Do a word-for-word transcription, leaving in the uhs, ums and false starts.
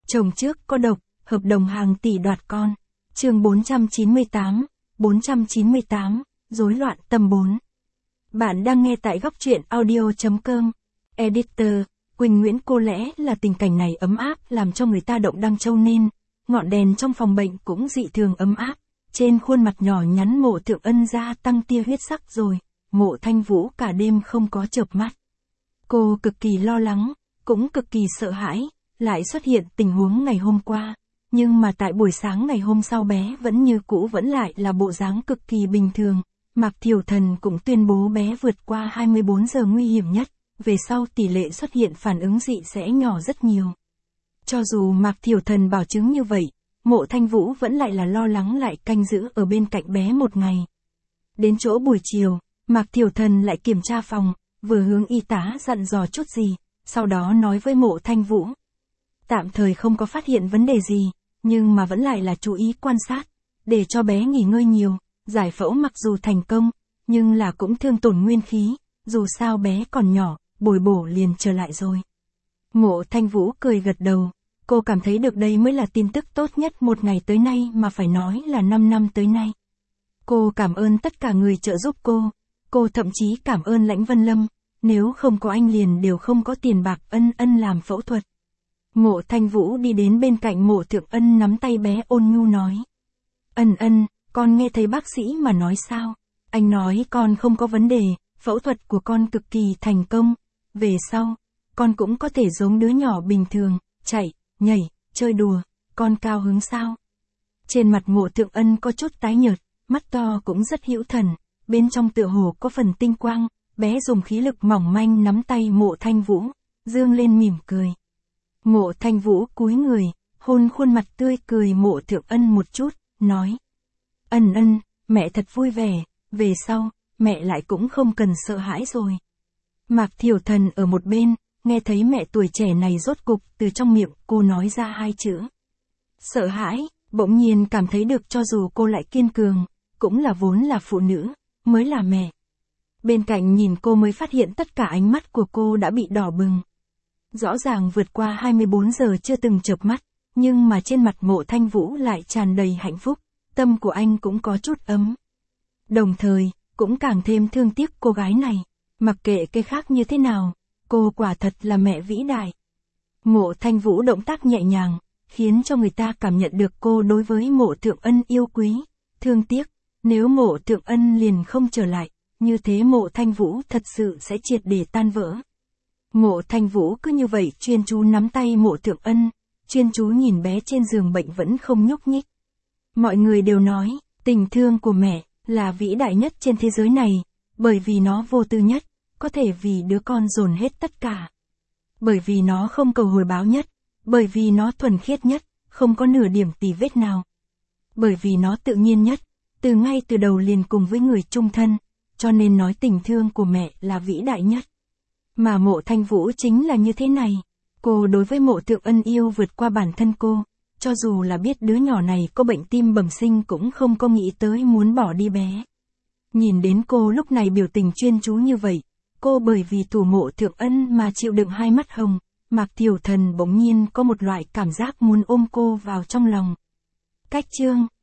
Chồng trước có độc, hợp đồng hàng tỷ đoạt con. Chương bốn trăm chín mươi tám, bốn trăm chín mươi tám, rối loạn tâm bốn. Bạn đang nghe tại góc truyện audio chấm com. Editor, Quỳnh Nguyễn. Cô lẽ là tình cảnh này ấm áp làm cho người ta động đăng châu nên, ngọn đèn trong phòng bệnh cũng dị thường ấm áp. Trên khuôn mặt nhỏ nhắn Mộ Thượng Ân gia tăng tia huyết sắc rồi, Mộ Thanh Vũ cả đêm không có chợp mắt. Cô cực kỳ lo lắng, cũng cực kỳ sợ hãi, lại xuất hiện tình huống ngày hôm qua. Nhưng mà tại buổi sáng ngày hôm sau bé vẫn như cũ vẫn lại là bộ dáng cực kỳ bình thường. Mạc Thiểu Thần cũng tuyên bố bé vượt qua hai mươi bốn giờ nguy hiểm nhất, về sau tỷ lệ xuất hiện phản ứng dị sẽ nhỏ rất nhiều. Cho dù Mạc Thiểu Thần bảo chứng như vậy, Mộ Thanh Vũ vẫn lại là lo lắng lại canh giữ ở bên cạnh bé một ngày. Đến chỗ buổi chiều, Mạc Thiểu Thần lại kiểm tra phòng, vừa hướng y tá dặn dò chút gì, sau đó nói với Mộ Thanh Vũ. Tạm thời không có phát hiện vấn đề gì, nhưng mà vẫn lại là chú ý quan sát, để cho bé nghỉ ngơi nhiều, giải phẫu mặc dù thành công, nhưng là cũng thương tổn nguyên khí, dù sao bé còn nhỏ, bồi bổ liền trở lại rồi. Mộ Thanh Vũ cười gật đầu, cô cảm thấy được đây mới là tin tức tốt nhất một ngày tới nay mà phải nói là năm năm tới nay. Cô cảm ơn tất cả người trợ giúp cô, cô thậm chí cảm ơn Lãnh Vân Lâm, nếu không có anh liền đều không có tiền bạc ân ân làm phẫu thuật. Mộ Thanh Vũ đi đến bên cạnh Mộ Thượng Ân nắm tay bé ôn nhu nói. Ân ân, con nghe thấy bác sĩ mà nói sao? Anh nói con không có vấn đề, phẫu thuật của con cực kỳ thành công. Về sau, con cũng có thể giống đứa nhỏ bình thường, chạy, nhảy, chơi đùa, con cao hứng sao? Trên mặt Mộ Thượng Ân có chút tái nhợt, mắt to cũng rất hữu thần, bên trong tựa hồ có phần tinh quang, bé dùng khí lực mỏng manh nắm tay Mộ Thanh Vũ, dương lên mỉm cười. Mộ Thanh Vũ cúi người, hôn khuôn mặt tươi cười Mộ Thượng Ân một chút, nói. Ân ân, mẹ thật vui vẻ, về sau, mẹ lại cũng không cần sợ hãi rồi. Mạc Thiểu Thần ở một bên, nghe thấy mẹ tuổi trẻ này rốt cục từ trong miệng cô nói ra hai chữ. Sợ hãi, bỗng nhiên cảm thấy được cho dù cô lại kiên cường, cũng là vốn là phụ nữ, mới là mẹ. Bên cạnh nhìn cô mới phát hiện tất cả ánh mắt của cô đã bị đỏ bừng. Rõ ràng vượt qua hai mươi bốn giờ chưa từng chợp mắt, nhưng mà trên mặt Mộ Thanh Vũ lại tràn đầy hạnh phúc, tâm của anh cũng có chút ấm. Đồng thời, cũng càng thêm thương tiếc cô gái này, mặc kệ cái khác như thế nào, cô quả thật là mẹ vĩ đại. Mộ Thanh Vũ động tác nhẹ nhàng, khiến cho người ta cảm nhận được cô đối với Mộ Thượng Ân yêu quý, thương tiếc, nếu Mộ Thượng Ân liền không trở lại, như thế Mộ Thanh Vũ thật sự sẽ triệt để tan vỡ. Mộ Thanh Vũ cứ như vậy chuyên chú nắm tay Mộ Thượng Ân, chuyên chú nhìn bé trên giường bệnh vẫn không nhúc nhích. Mọi người đều nói, tình thương của mẹ là vĩ đại nhất trên thế giới này, bởi vì nó vô tư nhất, có thể vì đứa con dồn hết tất cả. Bởi vì nó không cầu hồi báo nhất, bởi vì nó thuần khiết nhất, không có nửa điểm tì vết nào. Bởi vì nó tự nhiên nhất, từ ngay từ đầu liền cùng với người chung thân, cho nên nói tình thương của mẹ là vĩ đại nhất. Mà Mộ Thanh Vũ chính là như thế này, cô đối với Mộ Thượng Ân yêu vượt qua bản thân cô, cho dù là biết đứa nhỏ này có bệnh tim bẩm sinh cũng không có nghĩ tới muốn bỏ đi bé. Nhìn đến cô lúc này biểu tình chuyên chú như vậy, cô bởi vì thủ Mộ Thượng Ân mà chịu đựng hai mắt hồng, Mạc Thiểu Thần bỗng nhiên có một loại cảm giác muốn ôm cô vào trong lòng. Cách chương